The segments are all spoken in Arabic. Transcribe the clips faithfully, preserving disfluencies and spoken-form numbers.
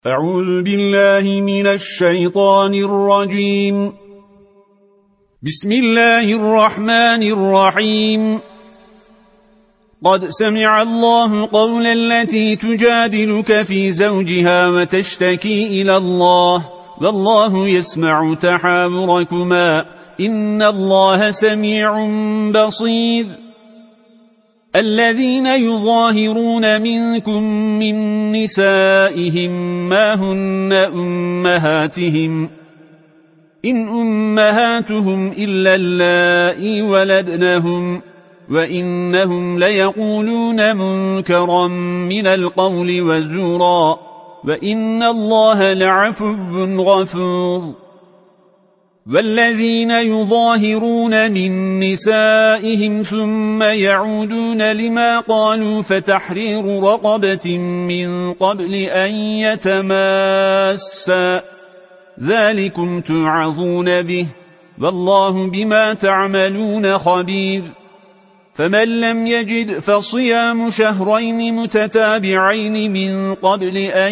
أعوذ بالله من الشيطان الرجيم. بسم الله الرحمن الرحيم. قد سمع الله قول التي تجادلك في زوجها وتشتكي إلى الله والله يسمع تحاوركما إن الله سميع بصير. الذين يظاهرون منكم من نسائهم ما هن أمهاتهم إن أمهاتهم إلا اللائي ولدنهم وإنهم ليقولون منكرا من القول وزورا وإن الله لعفو غفور. والذين يظاهرون من نسائهم ثم يعودون لما قالوا فتحرير رقبة من قبل أن يتماسا ذلكم توعظون به والله بما تعملون خبير. فمن لم يجد فصيام شهرين متتابعين من قبل أن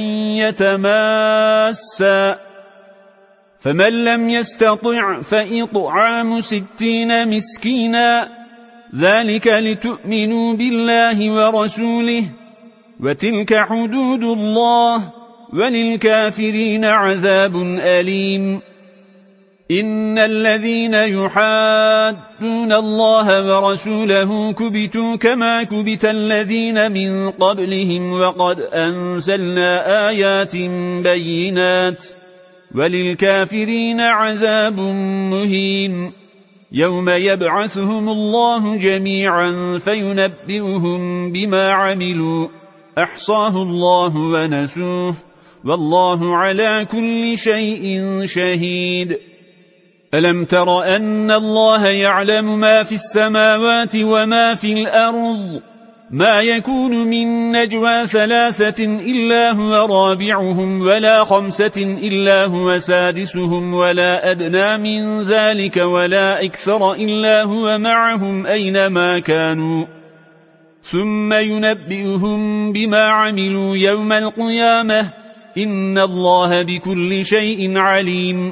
يتماسا فمن لم يستطع فإطعام ستين مسكينا ذلك لتؤمنوا بالله ورسوله وتلك حدود الله وللكافرين عذاب أليم. إن الذين يحادون الله ورسوله كبتوا كما كبت الذين من قبلهم وقد أنزلنا آيات بينات وللكافرين عذاب مهين. يوم يبعثهم الله جميعا فينبئهم بما عملوا أحصاه الله ونسوه والله على كل شيء شهيد. ألم تر أن الله يعلم ما في السماوات وما في الأرض ما يكون من نجوى ثلاثة إلا هو رابعهم ولا خمسة إلا هو سادسهم ولا أدنى من ذلك ولا أكثر إلا هو معهم أينما كانوا ثم ينبئهم بما عملوا يوم القيامة إن الله بكل شيء عليم.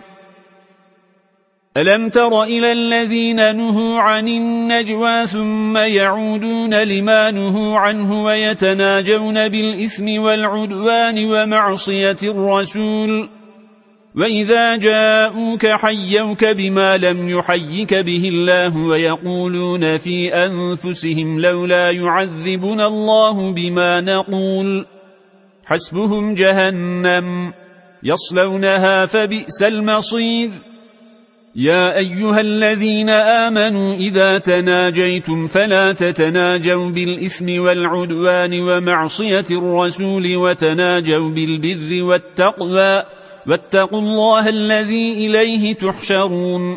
ألم تر إلى الذين نهوا عن النجوى ثم يعودون لما نهوا عنه ويتناجون بالإثم والعدوان ومعصية الرسول وإذا جاءوك حيوك بما لم يحيك به الله ويقولون في أنفسهم لولا يعذبنا الله بما نقول حسبهم جهنم يصلونها فبئس المصير. يا أيها الذين آمنوا إذا تناجيتم فلا تتناجوا بالإثم والعدوان ومعصية الرسول وتناجوا بالبر والتقوى واتقوا الله الذي إليه تحشرون.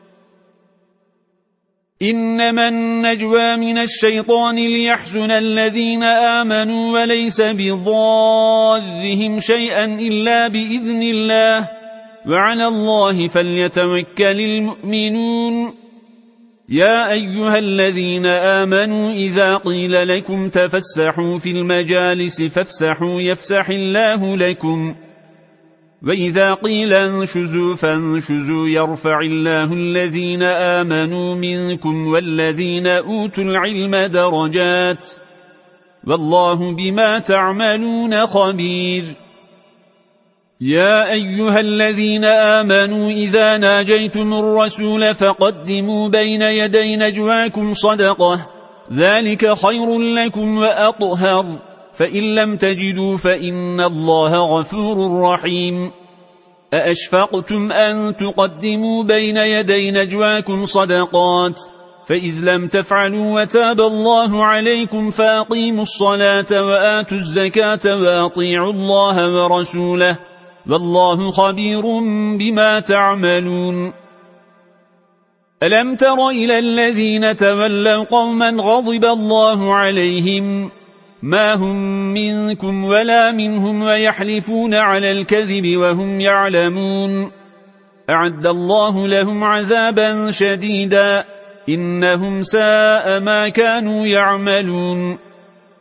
إنما النجوى من الشيطان ليحزن الذين آمنوا وليس بضارهم شيئا إلا بإذن الله وعلى الله فليتوكل المؤمنون. يا أيها الذين آمنوا إذا قيل لكم تفسحوا في المجالس فافسحوا يفسح الله لكم وإذا قيل انشزوا فانشزوا يرفع الله الذين آمنوا منكم والذين أوتوا العلم درجات والله بما تعملون خبير. يا أيها الذين آمنوا إذا ناجيتم الرسول فقدموا بين يدي نجواكم صدقة ذلك خير لكم وأطهر فإن لم تجدوا فإن الله غفور رحيم. أأشفقتم أن تقدموا بين يدي نجواكم صدقات فإذ لم تفعلوا وتاب الله عليكم فأقيموا الصلاة وآتوا الزكاة وأطيعوا الله ورسوله والله خبير بما تعملون. ألم تر إلى الذين تولوا قوما غضب الله عليهم ما هم منكم ولا منهم ويحلفون على الكذب وهم يعلمون أعد الله لهم عذابا شديدا إنهم ساء ما كانوا يعملون.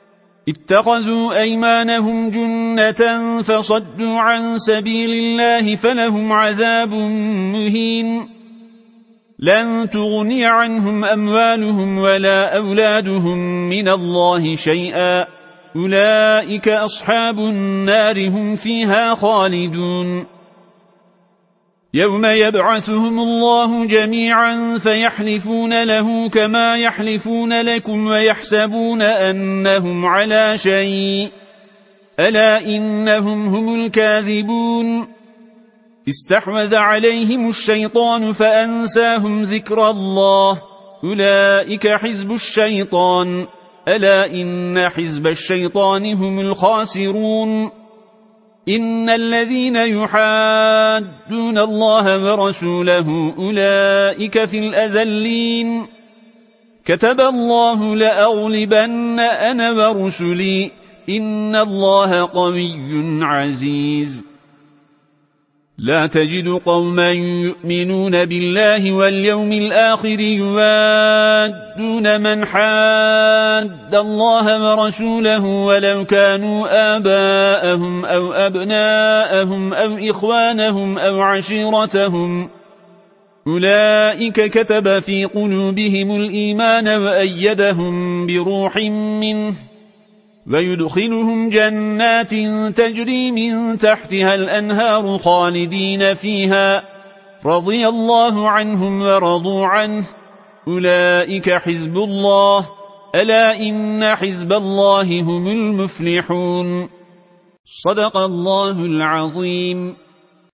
اتخذوا أيمانهم جنة فصدوا عن سبيل الله فلهم عذاب مهين لن تغني عنهم أموالهم ولا أولادهم من الله شيئا أولئك أصحاب النار هم فيها خالدون يوم يبعثهم الله جميعا فيحلفون له كما يحلفون لكم ويحسبون أنهم على شيء ألا إنهم هم الكاذبون استحوذ عليهم الشيطان فأنساهم ذكر الله أولئك حزب الشيطان ألا إن حزب الشيطان هم الخاسرون إن الذين يحادون الله ورسوله أولئك في الأذلين كتب الله لأغلبن أنا ورسلي إن الله قوي عزيز لا تجد قوما يؤمنون بالله واليوم الآخر يوادون من حاد الله ورسوله ولو كانوا آباءهم أو أبناءهم أو إخوانهم أو عشيرتهم أولئك كتب في قلوبهم الإيمان وأيدهم بروح منه ويدخلهم جنات تجري من تحتها الأنهار خالدين فيها رضي الله عنهم ورضوا عنه أولئك حزب الله ألا إن حزب الله هم المفلحون صدق الله العظيم.